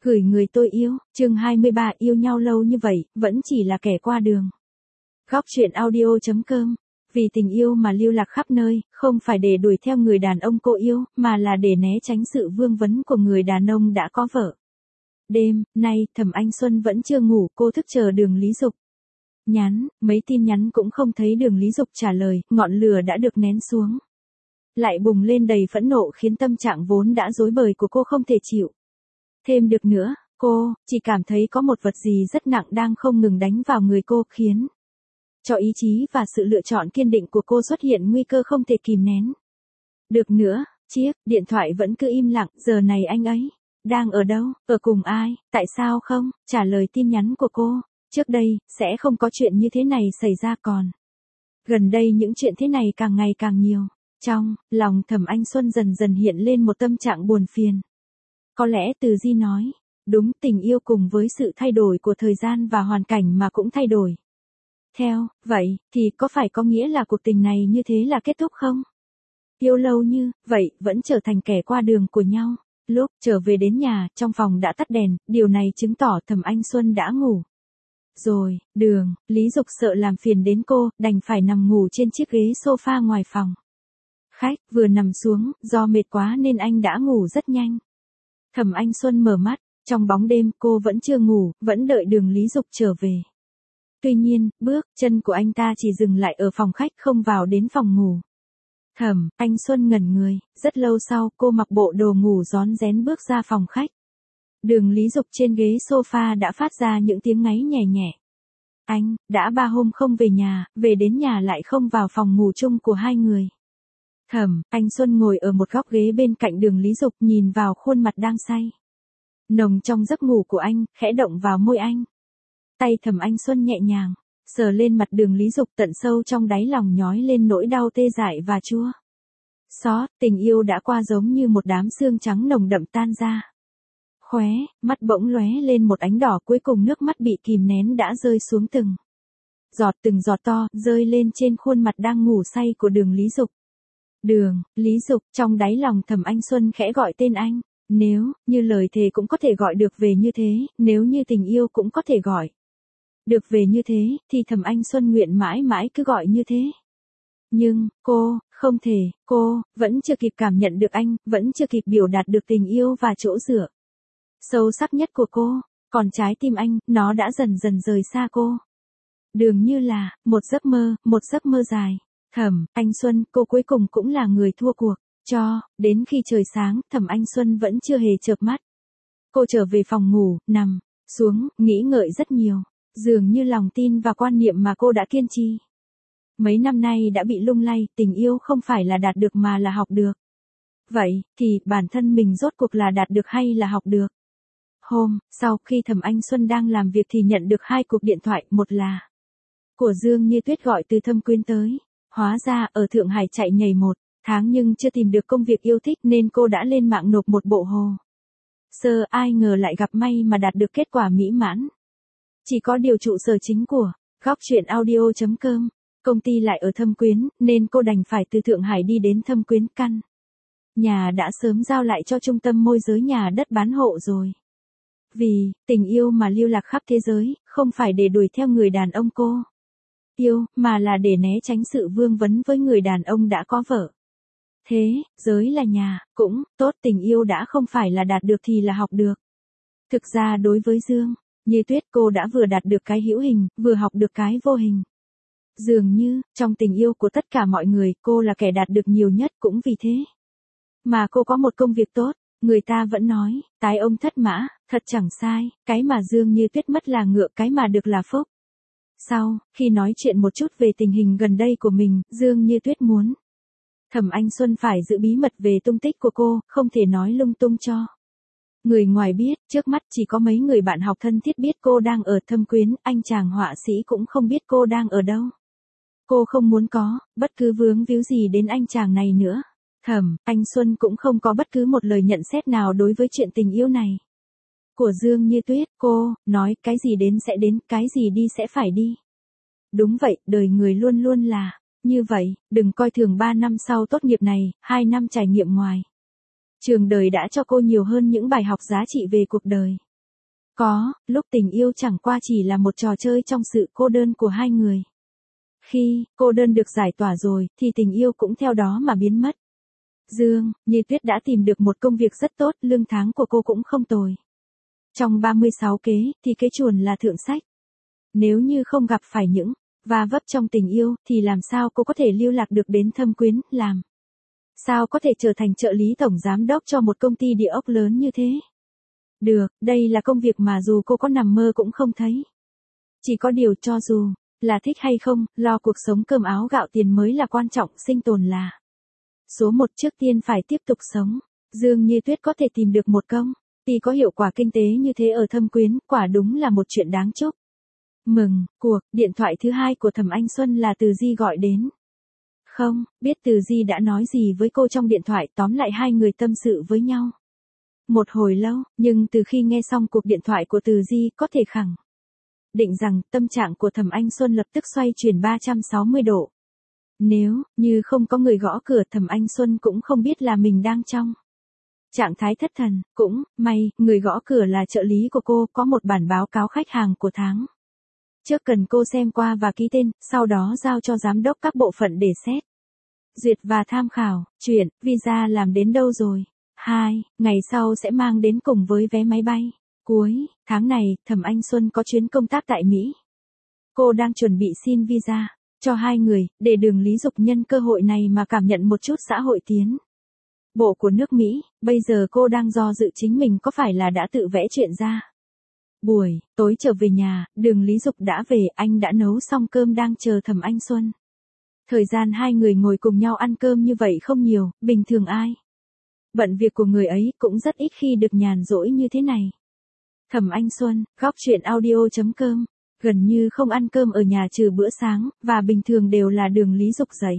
Gửi người tôi yêu, chương 23 yêu nhau lâu như vậy, vẫn chỉ là kẻ qua đường. Góc truyện audio.com. Vì tình yêu mà lưu lạc khắp nơi, không phải để đuổi theo người đàn ông cô yêu, mà là để né tránh sự vương vấn của người đàn ông đã có vợ. Đêm nay, Thẩm Anh Xuân vẫn chưa ngủ, cô thức chờ Đường Lý Dục nhắn, mấy tin nhắn cũng không thấy Đường Lý Dục trả lời, ngọn lửa đã được nén xuống. Lại bùng lên đầy phẫn nộ khiến tâm trạng vốn đã rối bời của cô không thể chịu thêm được nữa, cô chỉ cảm thấy có một vật gì rất nặng đang không ngừng đánh vào người cô, khiến cho ý chí và sự lựa chọn kiên định của cô xuất hiện nguy cơ không thể kìm nén được nữa. Chiếc điện thoại vẫn cứ im lặng, giờ này anh ấy đang ở đâu, ở cùng ai, tại sao không trả lời tin nhắn của cô. Trước đây, sẽ không có chuyện như thế này xảy ra, còn gần đây những chuyện thế này càng ngày càng nhiều. Trong lòng Thẩm Anh Xuân dần dần hiện lên một tâm trạng buồn phiền. Có lẽ Từ Di nói đúng, tình yêu cùng với sự thay đổi của thời gian và hoàn cảnh mà cũng thay đổi theo. Vậy thì có phải có nghĩa là cuộc tình này như thế là kết thúc không? Yêu lâu như vậy vẫn trở thành kẻ qua đường của nhau. Lúc trở về đến nhà, trong phòng đã tắt đèn, điều này chứng tỏ Thẩm Anh Xuân đã ngủ rồi. Đường Lý Dục sợ làm phiền đến cô, đành phải nằm ngủ trên chiếc ghế sofa ngoài phòng khách. Vừa nằm xuống, do mệt quá nên anh đã ngủ rất nhanh. Thẩm Anh Xuân mở mắt, trong bóng đêm cô vẫn chưa ngủ, vẫn đợi Đường Lý Dục trở về. Tuy nhiên, bước chân của anh ta chỉ dừng lại ở phòng khách, không vào đến phòng ngủ. Thẩm Anh Xuân ngẩn người, rất lâu sau cô mặc bộ đồ ngủ rón rén bước ra phòng khách. Đường Lý Dục trên ghế sofa đã phát ra những tiếng ngáy nhẹ nhẹ. Anh đã 3 hôm không về nhà, về đến nhà lại không vào phòng ngủ chung của hai người. Thẩm Anh Xuân ngồi ở một góc ghế bên cạnh Đường Lý Dục, nhìn vào khuôn mặt đang say nồng trong giấc ngủ của anh, khẽ động vào môi anh. Tay Thẩm Anh Xuân nhẹ nhàng sờ lên mặt Đường Lý Dục, tận sâu trong đáy lòng nhói lên nỗi đau tê dại và chua xót. Tình yêu đã qua giống như một đám sương trắng nồng đậm tan ra. Khóe mắt bỗng lóe lên một ánh đỏ, cuối cùng nước mắt bị kìm nén đã rơi xuống từng giọt to, rơi lên trên khuôn mặt đang ngủ say của Đường Lý Dục. Đường Lý Dục, trong đáy lòng Thẩm Anh Xuân khẽ gọi tên anh. Nếu như lời thề cũng có thể gọi được về như thế, nếu như tình yêu cũng có thể gọi được về như thế, thì Thẩm Anh Xuân nguyện mãi mãi cứ gọi như thế. Nhưng, cô, không thể, cô, vẫn chưa kịp cảm nhận được anh, vẫn chưa kịp biểu đạt được tình yêu và chỗ dựa sâu sắc nhất của cô, còn trái tim anh, nó đã dần dần rời xa cô. Dường như là, một giấc mơ dài. Thẩm Anh Xuân, cô cuối cùng cũng là người thua cuộc. Cho đến khi trời sáng, Thẩm Anh Xuân vẫn chưa hề chợp mắt. Cô trở về phòng ngủ, nằm xuống, nghĩ ngợi rất nhiều. Dường như lòng tin và quan niệm mà cô đã kiên trì mấy năm nay đã bị lung lay. Tình yêu không phải là đạt được mà là học được. Vậy thì bản thân mình rốt cuộc là đạt được hay là học được? Hôm sau khi Thẩm Anh Xuân đang làm việc thì nhận được 2 cuộc điện thoại, một là của Dương Như Tuyết gọi từ Thâm Quyến tới. Hóa ra ở Thượng Hải chạy nhảy 1 tháng nhưng chưa tìm được công việc yêu thích nên cô đã lên mạng nộp một bộ hồ sơ, ai ngờ lại gặp may mà đạt được kết quả mỹ mãn. Chỉ có điều trụ sở chính của góc truyện audio.com, công ty lại ở Thâm Quyến, nên cô đành phải từ Thượng Hải đi đến Thâm Quyến. Căn nhà đã sớm giao lại cho trung tâm môi giới nhà đất bán hộ rồi. Vì tình yêu mà lưu lạc khắp thế giới, không phải để đuổi theo người đàn ông cô yêu, mà là để né tránh sự vương vấn với người đàn ông đã có vợ. Thế giới là nhà, cũng tốt, tình yêu đã không phải là đạt được thì là học được. Thực ra đối với Dương Như Tuyết, cô đã vừa đạt được cái hữu hình, vừa học được cái vô hình. Dường như, trong tình yêu của tất cả mọi người, cô là kẻ đạt được nhiều nhất, cũng vì thế mà cô có một công việc tốt. Người ta vẫn nói, tái ông thất mã, thật chẳng sai, cái mà Dương Như Tuyết mất là ngựa, cái mà được là phúc. Sau khi nói chuyện một chút về tình hình gần đây của mình, Dương Như Tuyết muốn Thẩm Anh Xuân phải giữ bí mật về tung tích của cô, không thể nói lung tung cho người ngoài biết. Trước mắt chỉ có mấy người bạn học thân thiết biết cô đang ở Thâm Quyến, anh chàng họa sĩ cũng không biết cô đang ở đâu. Cô không muốn có bất cứ vướng víu gì đến anh chàng này nữa. Thẩm Anh Xuân cũng không có bất cứ một lời nhận xét nào đối với chuyện tình yêu này của Dương Như Tuyết. Cô nói cái gì đến sẽ đến, cái gì đi sẽ phải đi. Đúng vậy, đời người luôn luôn là như vậy. Đừng coi thường 3 năm sau tốt nghiệp này, 2 năm trải nghiệm ngoài trường đời đã cho cô nhiều hơn những bài học giá trị về cuộc đời. Có, lúc tình yêu chẳng qua chỉ là một trò chơi trong sự cô đơn của hai người. Khi cô đơn được giải tỏa rồi, thì tình yêu cũng theo đó mà biến mất. Dương, Như Tuyết đã tìm được một công việc rất tốt, lương tháng của cô cũng không tồi. Trong 36 kế, thì kế chuồn là thượng sách. Nếu như không gặp phải những va vấp trong tình yêu, thì làm sao cô có thể lưu lạc được đến Thâm Quyến, làm sao có thể trở thành trợ lý tổng giám đốc cho một công ty địa ốc lớn như thế? Được, đây là công việc mà dù cô có nằm mơ cũng không thấy. Chỉ có điều cho dù là thích hay không, lo cuộc sống cơm áo gạo tiền mới là quan trọng, sinh tồn là số một, trước tiên phải tiếp tục sống. Dương Như Tuyết có thể tìm được một công ty có hiệu quả kinh tế như thế ở Thâm Quyến, quả đúng là một chuyện đáng chúc mừng. Cuộc điện thoại thứ hai của Thẩm Anh Xuân là Từ Di gọi đến. Không biết Từ Di đã nói gì với cô trong điện thoại, tóm lại hai người tâm sự với nhau một hồi lâu, nhưng từ khi nghe xong cuộc điện thoại của Từ Di, có thể khẳng định rằng tâm trạng của Thẩm Anh Xuân lập tức xoay chuyển 360 độ. Nếu như không có người gõ cửa, Thẩm Anh Xuân cũng không biết là mình đang trong trạng thái thất thần. Cũng may, người gõ cửa là trợ lý của cô, có một bản báo cáo khách hàng của tháng trước cần cô xem qua và ký tên, sau đó giao cho giám đốc các bộ phận để xét duyệt và tham khảo. Chuyện visa làm đến đâu rồi? 2 ngày sau sẽ mang đến cùng với vé máy bay. Cuối tháng này, Thẩm Anh Xuân có chuyến công tác tại Mỹ. Cô đang chuẩn bị xin visa cho hai người, để Đường Lý Dục nhân cơ hội này mà cảm nhận một chút xã hội tiến bộ của nước Mỹ. Bây giờ cô đang do dự chính mình có phải là đã tự vẽ chuyện ra. Buổi tối trở về nhà, Đường Lý Dục đã về, anh đã nấu xong cơm đang chờ Thẩm Anh Xuân. Thời gian hai người ngồi cùng nhau ăn cơm như vậy không nhiều, bình thường ai bận việc của người ấy cũng rất ít khi được nhàn rỗi như thế này. Thẩm Anh Xuân, góc chuyện audio.com, gần như không ăn cơm ở nhà trừ bữa sáng, và bình thường đều là Đường Lý Dục dậy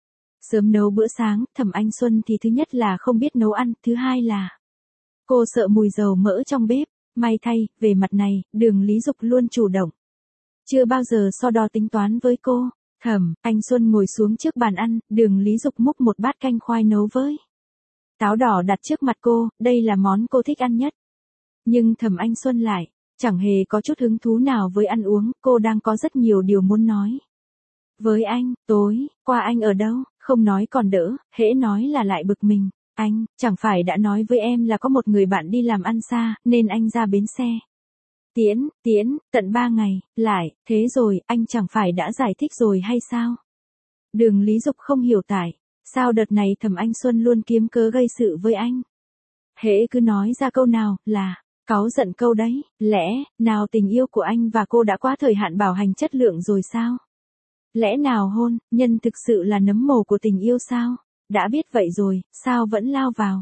sớm nấu bữa sáng. Thẩm Anh Xuân thì thứ nhất là không biết nấu ăn, thứ hai là cô sợ mùi dầu mỡ trong bếp. May thay, về mặt này, Đường Lý Dục luôn chủ động, chưa bao giờ so đo tính toán với cô. Thẩm Anh Xuân ngồi xuống trước bàn ăn, Đường Lý Dục múc một bát canh khoai nấu với táo đỏ đặt trước mặt cô, đây là món cô thích ăn nhất. Nhưng Thẩm Anh Xuân lại chẳng hề có chút hứng thú nào với ăn uống, cô đang có rất nhiều điều muốn nói với anh. Tối qua anh ở đâu? Không nói còn đỡ, hễ nói là lại bực mình. Anh chẳng phải đã nói với em là có một người bạn đi làm ăn xa, nên anh ra bến xe tiễn tận 3 ngày, lại, thế rồi, anh chẳng phải đã giải thích rồi hay sao? Đường Lý Dục không hiểu tại sao đợt này Thẩm Anh Xuân luôn kiếm cớ gây sự với anh. Hễ cứ nói ra câu nào là cáu giận câu đấy. Lẽ nào tình yêu của anh và cô đã quá thời hạn bảo hành chất lượng rồi sao? Lẽ nào hôn nhân thực sự là nấm mồ của tình yêu sao? Đã biết vậy rồi, sao vẫn lao vào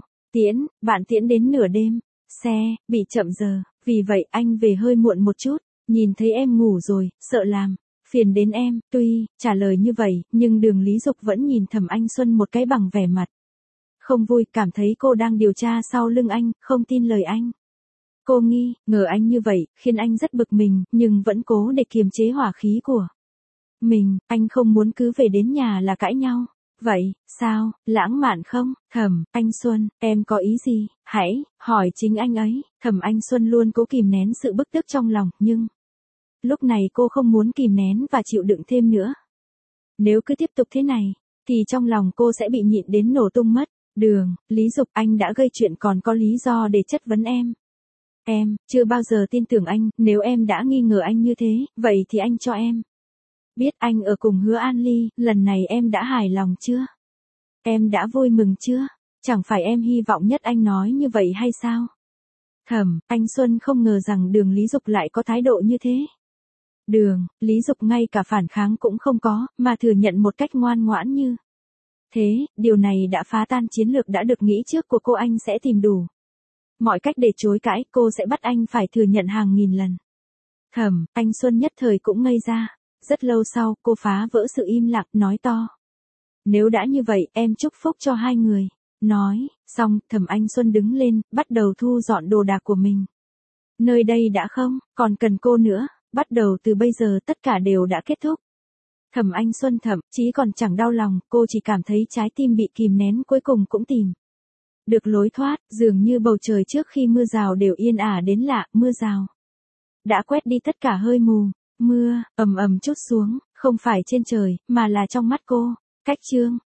bạn tiễn đến nửa đêm, xe bị chậm giờ, vì vậy anh về hơi muộn một chút, nhìn thấy em ngủ rồi, sợ làm phiền đến em. Tuy trả lời như vậy, nhưng Đường Lý Dục vẫn nhìn Thẩm Anh Xuân một cái bằng vẻ mặt không vui, cảm thấy cô đang điều tra sau lưng anh, không tin lời anh. Cô nghi ngờ anh như vậy, khiến anh rất bực mình, nhưng vẫn cố để kiềm chế hỏa khí của mình. Anh không muốn cứ về đến nhà là cãi nhau. Vậy, sao, lãng mạn không? Thẩm Anh Xuân, em có ý gì? Hãy hỏi chính anh ấy. Thẩm Anh Xuân luôn cố kìm nén sự bức tức trong lòng, nhưng lúc này cô không muốn kìm nén và chịu đựng thêm nữa. Nếu cứ tiếp tục thế này, thì trong lòng cô sẽ bị nhịn đến nổ tung mất. Đường Lý Dục, anh đã gây chuyện còn có lý do để chất vấn em. Em chưa bao giờ tin tưởng anh, nếu em đã nghi ngờ anh như thế, vậy thì anh cho em biết anh ở cùng Hứa An Ly, lần này em đã hài lòng chưa? Em đã vui mừng chưa? Chẳng phải em hy vọng nhất anh nói như vậy hay sao? Thẩm Anh Xuân không ngờ rằng Đường Lý Dục lại có thái độ như thế. Đường Lý Dục ngay cả phản kháng cũng không có, mà thừa nhận một cách ngoan ngoãn như thế. Điều này đã phá tan chiến lược đã được nghĩ trước của cô. Anh sẽ tìm đủ mọi cách để chối cãi, cô sẽ bắt anh phải thừa nhận hàng nghìn lần. Thẩm Anh Xuân nhất thời cũng ngây ra. Rất lâu sau, cô phá vỡ sự im lặng, nói to. Nếu đã như vậy, em chúc phúc cho hai người. Nói xong, Thẩm Anh Xuân đứng lên, bắt đầu thu dọn đồ đạc của mình. Nơi đây đã không còn cần cô nữa, bắt đầu từ bây giờ tất cả đều đã kết thúc. Thẩm Anh Xuân thậm chí còn chẳng đau lòng, cô chỉ cảm thấy trái tim bị kìm nén cuối cùng cũng tìm được lối thoát. Dường như bầu trời trước khi mưa rào đều yên ả đến lạ. Mưa rào đã quét đi tất cả hơi mù. Mưa ầm ầm trút xuống, không phải trên trời, mà là trong mắt cô. Cách chương